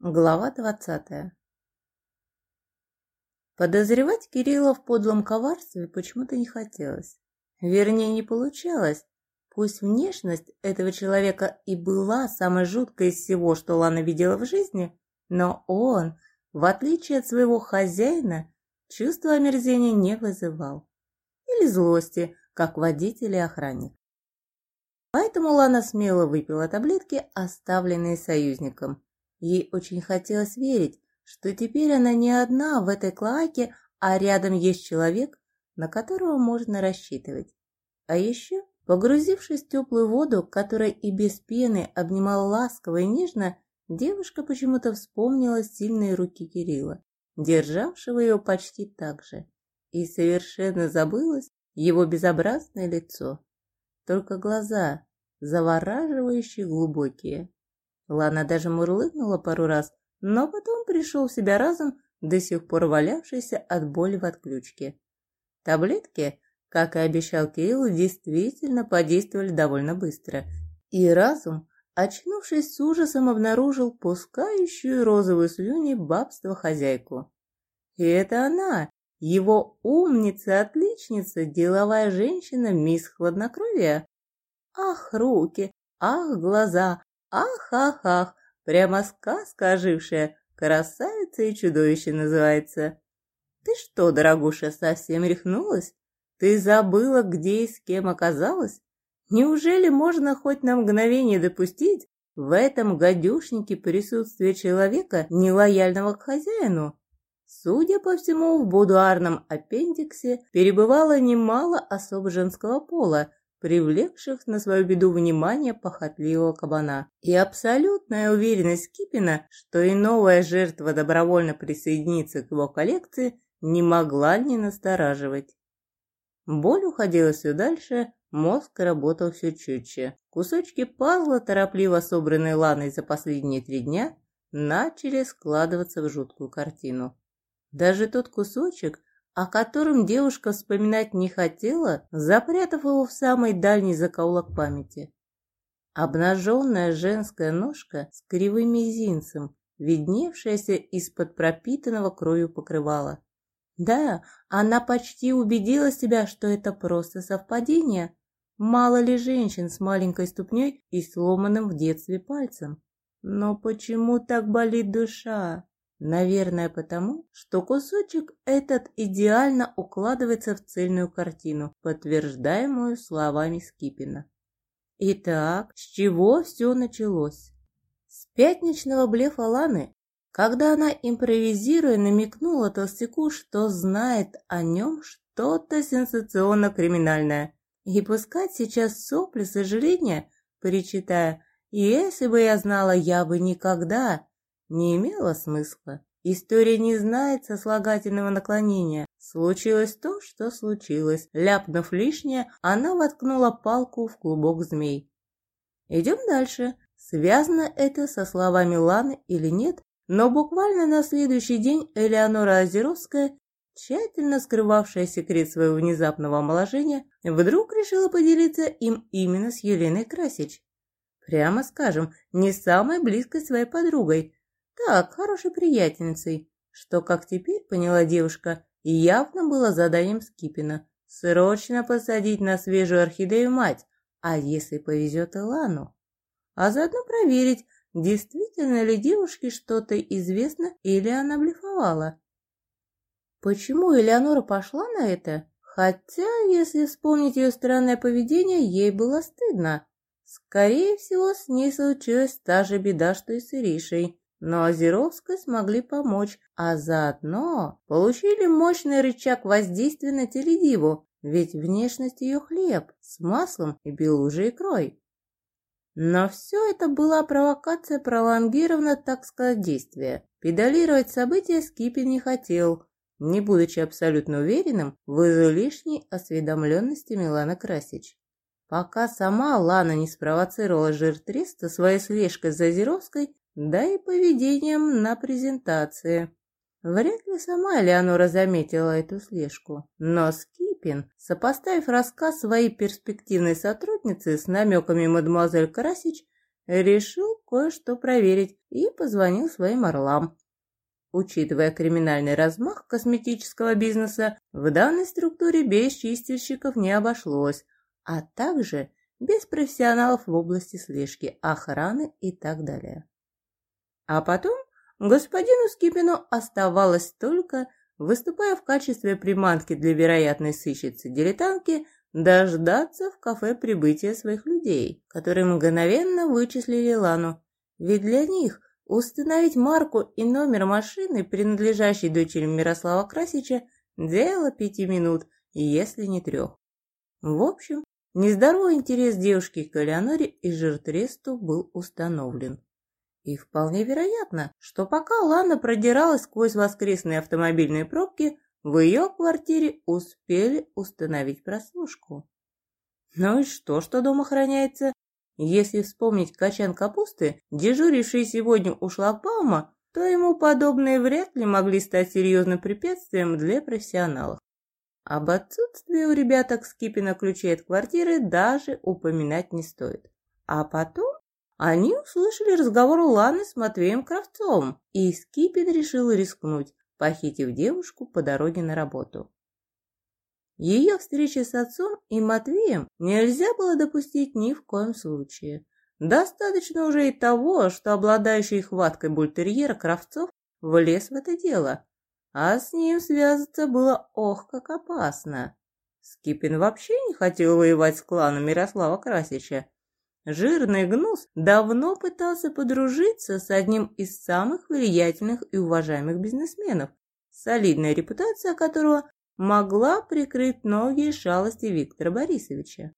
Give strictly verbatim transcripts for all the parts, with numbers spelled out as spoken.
Глава двадцатая. Подозревать Кирилла в подлом коварстве почему-то не хотелось. Вернее, не получалось. Пусть внешность этого человека и была самой жуткой из всего, что Лана видела в жизни, но он, в отличие от своего хозяина, чувства омерзения не вызывал. Или злости, как водитель и охранник. Поэтому Лана смело выпила таблетки, оставленные союзником. Ей очень хотелось верить, что теперь она не одна в этой клоаке, а рядом есть человек, на которого можно рассчитывать. А еще, погрузившись в теплую воду, которая и без пены обнимала ласково и нежно, девушка почему-то вспомнила сильные руки Кирилла, державшего ее почти так же, и совершенно забылось его безобразное лицо. Только глаза, завораживающие глубокие. Лана даже мурлыкнула пару раз, но потом пришел в себя разум, до сих пор валявшийся от боли в отключке. Таблетки, как и обещал Кирилл, действительно подействовали довольно быстро, и разум, очнувшись с ужасом, обнаружил пускающую розовые слюни бабство хозяйку. И это она, его умница-отличница, деловая женщина мисс Хладнокровия. Ах, руки, ах, глаза, ах, ах, ах, прямо сказка ожившая, красавица и чудовище называется. Ты что, дорогуша, совсем рехнулась? Ты забыла, где и с кем оказалась? Неужели можно хоть на мгновение допустить в этом гадюшнике присутствие человека, нелояльного к хозяину? Судя по всему, в будуарном аппендиксе перебывало немало особ женского пола, привлекших на свою беду внимание похотливого кабана. И абсолютная уверенность Кипина, что и новая жертва добровольно присоединится к его коллекции, не могла не настораживать. Боль уходила все дальше, мозг работал все чутче. Кусочки пазла, торопливо собранные Ланой за последние три дня, начали складываться в жуткую картину. Даже тот кусочек, о котором девушка вспоминать не хотела, запрятав его в самый дальний закоулок памяти. Обнаженная женская ножка с кривым мизинцем, видневшаяся из-под пропитанного кровью покрывала. Да, она почти убедила себя, что это просто совпадение. Мало ли женщин с маленькой ступней и сломанным в детстве пальцем. Но почему так болит душа? Наверное, потому, что кусочек этот идеально укладывается в цельную картину, подтверждаемую словами Скипина. Итак, с чего все началось? С пятничного блефа Ланы, когда она, импровизируя, намекнула толстяку, что знает о нем что-то сенсационно-криминальное, и пускать сейчас сопли сожаления, причитая «Если бы я знала, я бы никогда», не имело смысла. История не знает сослагательного наклонения. Случилось то, что случилось. Ляпнув лишнее, она воткнула палку в клубок змей. Идем дальше. Связано это со словами Ланы или нет, но буквально на следующий день Элеонора Озеровская, тщательно скрывавшая секрет своего внезапного омоложения, вдруг решила поделиться им именно с Еленой Красич. Прямо скажем, не самой близкой своей подругой, так, хорошей приятельницей, что, как теперь поняла девушка, явно было заданием Скипина – срочно посадить на свежую орхидею мать, а если повезет и Лану. А заодно проверить, действительно ли девушке что-то известно или она блефовала. Почему Элеонора пошла на это? Хотя, если вспомнить ее странное поведение, ей было стыдно. Скорее всего, с ней случилась та же беда, что и с Иришей. Но Озеровской смогли помочь, а заодно получили мощный рычаг воздействия на теледиву, ведь внешность ее хлеб с маслом и белужей икрой. Но все это была провокация, пролонгирована, так сказать, действия. Педалировать события Скипин не хотел, не будучи абсолютно уверенным в излишней осведомленности Миланы Красич. Пока сама Лана не спровоцировала жиртреста своей слежкой за Озеровской, да и поведением на презентации. Вряд ли сама Элеонора заметила эту слежку, но Скипин, сопоставив рассказ своей перспективной сотрудницы с намеками мадемуазель Красич, решил кое-что проверить и позвонил своим орлам. Учитывая криминальный размах косметического бизнеса, в данной структуре без чистильщиков не обошлось, а также без профессионалов в области слежки, охраны и так далее. А потом господину Скипину оставалось только, выступая в качестве приманки для вероятной сыщицы-дилетантки, дождаться в кафе прибытия своих людей, которые мгновенно вычислили Лану, ведь для них установить марку и номер машины, принадлежащей дочери Мирослава Красича, дело пяти минут, если не трех. В общем, нездоровый интерес девушки к Элеоноре и Жиртресту был установлен. И вполне вероятно, что пока Лана продиралась сквозь воскресные автомобильные пробки, в ее квартире успели установить прослушку. Ну и что, что дом охраняется? Если вспомнить качан капусты, дежуривший сегодня у шлагбаума, то ему подобные вряд ли могли стать серьезным препятствием для профессионалов. Об отсутствии у ребяток Скипина ключей от квартиры даже упоминать не стоит. А потом они услышали разговор Ланы с Матвеем Кравцовым, и Скипин решил рискнуть, похитив девушку по дороге на работу. Ее встречи с отцом и Матвеем нельзя было допустить ни в коем случае. Достаточно уже и того, что обладающий хваткой бультерьера Кравцов влез в это дело, а с ним связаться было ох как опасно. Скипин вообще не хотел воевать с кланом Мирослава Красича. Жирный гнус давно пытался подружиться с одним из самых влиятельных и уважаемых бизнесменов, солидная репутация которого могла прикрыть многие шалости Виктора Борисовича.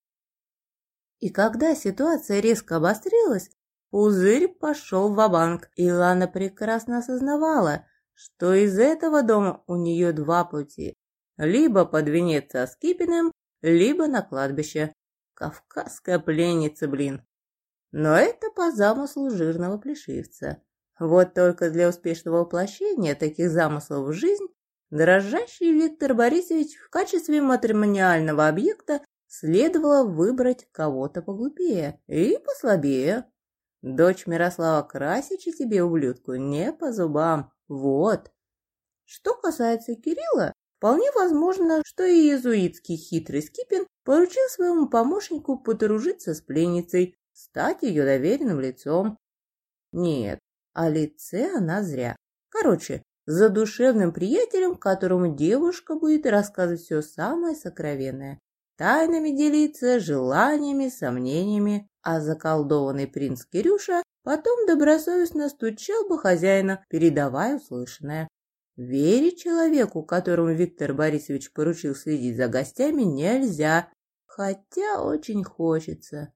И когда ситуация резко обострилась, пузырь пошел ва-банк, и Лана прекрасно осознавала, что из этого дома у нее два пути – либо под венец со Скипиным, либо на кладбище. Кавказская пленница, блин. Но это по замыслу жирного плешивца. Вот только для успешного воплощения таких замыслов в жизнь дрожащий Виктор Борисович в качестве матримониального объекта следовало выбрать кого-то поглупее и послабее. Дочь Мирослава Красича тебе, ублюдку, не по зубам. Вот. Что касается Кирилла, вполне возможно, что и иезуитский хитрый Скипин поручил своему помощнику подружиться с пленницей, стать ее доверенным лицом. Нет, о лице она зря. Короче, задушевным приятелем, которому девушка будет рассказывать все самое сокровенное, тайнами делиться, желаниями, сомнениями, а заколдованный принц Кирюша потом добросовестно стучал бы хозяина, передавая услышанное. Верить человеку, которому Виктор Борисович поручил следить за гостями, нельзя, хотя очень хочется.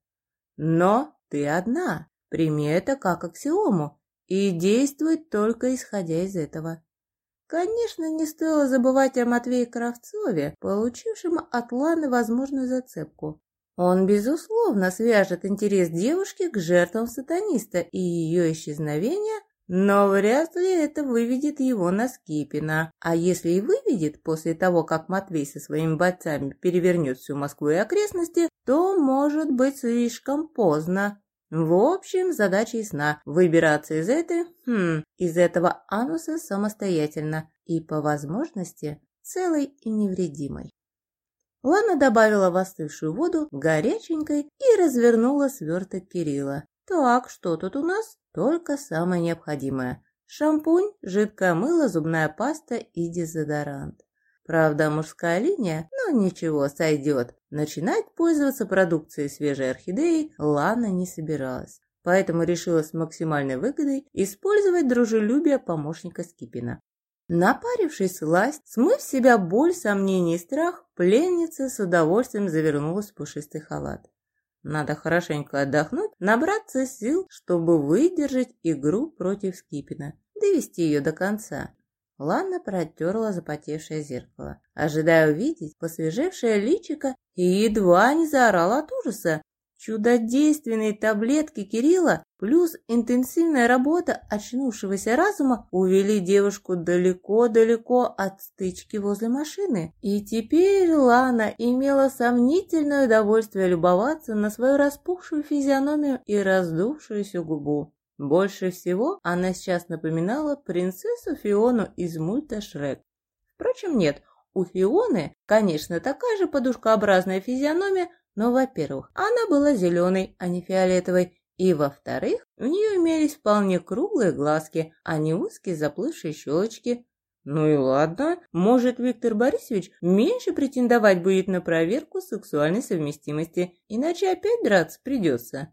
Но ты одна, прими это как аксиому и действуй только исходя из этого. Конечно, не стоило забывать о Матвее Кравцове, получившем от Ланы возможную зацепку. Он, безусловно, свяжет интерес девушки к жертвам сатаниста и ее исчезновения, но вряд ли это выведет его на Скипина. А если и выведет после того, как Матвей со своими бойцами перевернет всю Москву и окрестности, то может быть слишком поздно. В общем, задача ясна – выбираться из этой, хм, из этого ануса самостоятельно и, по возможности, целой и невредимой. Лана добавила в остывшую воду горяченькой и развернула сверток Кирилла. Так, что тут у нас? Только самое необходимое. Шампунь, жидкое мыло, зубная паста и дезодорант. Правда, мужская линия, но ничего, сойдет. Начинать пользоваться продукцией свежей орхидеи Лана не собиралась, поэтому решила с максимальной выгодой использовать дружелюбие помощника Скипина. Напарившись сласть, смыв с себя боль, сомнения и страх, пленница с удовольствием завернулась в пушистый халат. Надо хорошенько отдохнуть, набраться сил, чтобы выдержать игру против Скипина, довести ее до конца. Лана протерла запотевшее зеркало, ожидая увидеть посвежевшее личико, и едва не заорала от ужаса. Чудодейственные таблетки Кирилла плюс интенсивная работа очнувшегося разума увели девушку далеко-далеко от стычки возле машины. И теперь Лана имела сомнительное удовольствие любоваться на свою распухшую физиономию и раздувшуюся губу. Больше всего она сейчас напоминала принцессу Фиону из мульта «Шрек». Впрочем, нет, у Фионы, конечно, такая же подушкообразная физиономия, но, во-первых, она была зеленой, а не фиолетовой, и, во-вторых, у нее имелись вполне круглые глазки, а не узкие заплывшие щелочки. Ну и ладно, может, Виктор Борисович меньше претендовать будет на проверку сексуальной совместимости, иначе опять драться придется.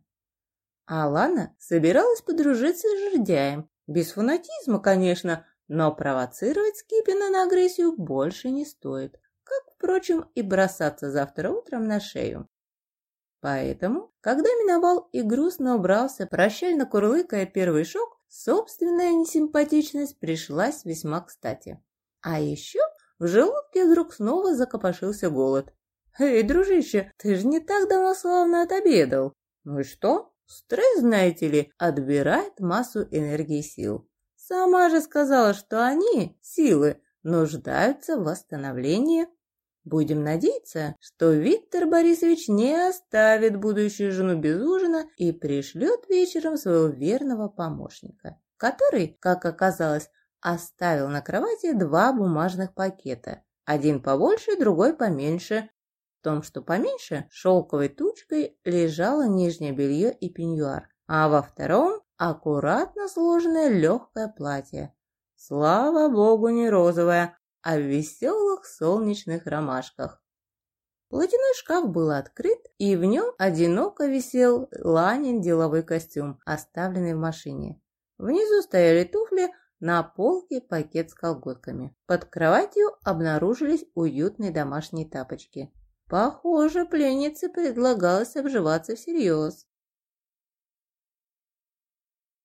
А Лана собиралась подружиться с жердяем. Без фанатизма, конечно, но провоцировать Скипина на агрессию больше не стоит. Как, впрочем, и бросаться завтра утром на шею. Поэтому, когда миновал и грустно убрался, прощально курлыкая первый шок, собственная несимпатичность пришлась весьма кстати. А еще в желудке вдруг снова закопошился голод. «Эй, дружище, ты же не так давно славно отобедал!» «Ну и что? Стресс, знаете ли, отбирает массу энергии и сил. Сама же сказала, что они, силы, нуждаются в восстановлении. Будем надеяться, что Виктор Борисович не оставит будущую жену без ужина и пришлет вечером своего верного помощника, который, как оказалось, оставил на кровати два бумажных пакета, один побольше, другой поменьше. В том, что поменьше, шелковой тучкой лежало нижнее белье и пеньюар, а во втором аккуратно сложенное легкое платье. Слава богу, не розовое, а в веселых солнечных ромашках. Платяной шкаф был открыт, и в нем одиноко висел Ланин деловой костюм, оставленный в машине. Внизу стояли туфли, на полке пакет с колготками. Под кроватью обнаружились уютные домашние тапочки. Похоже, пленнице предлагалось обживаться всерьез.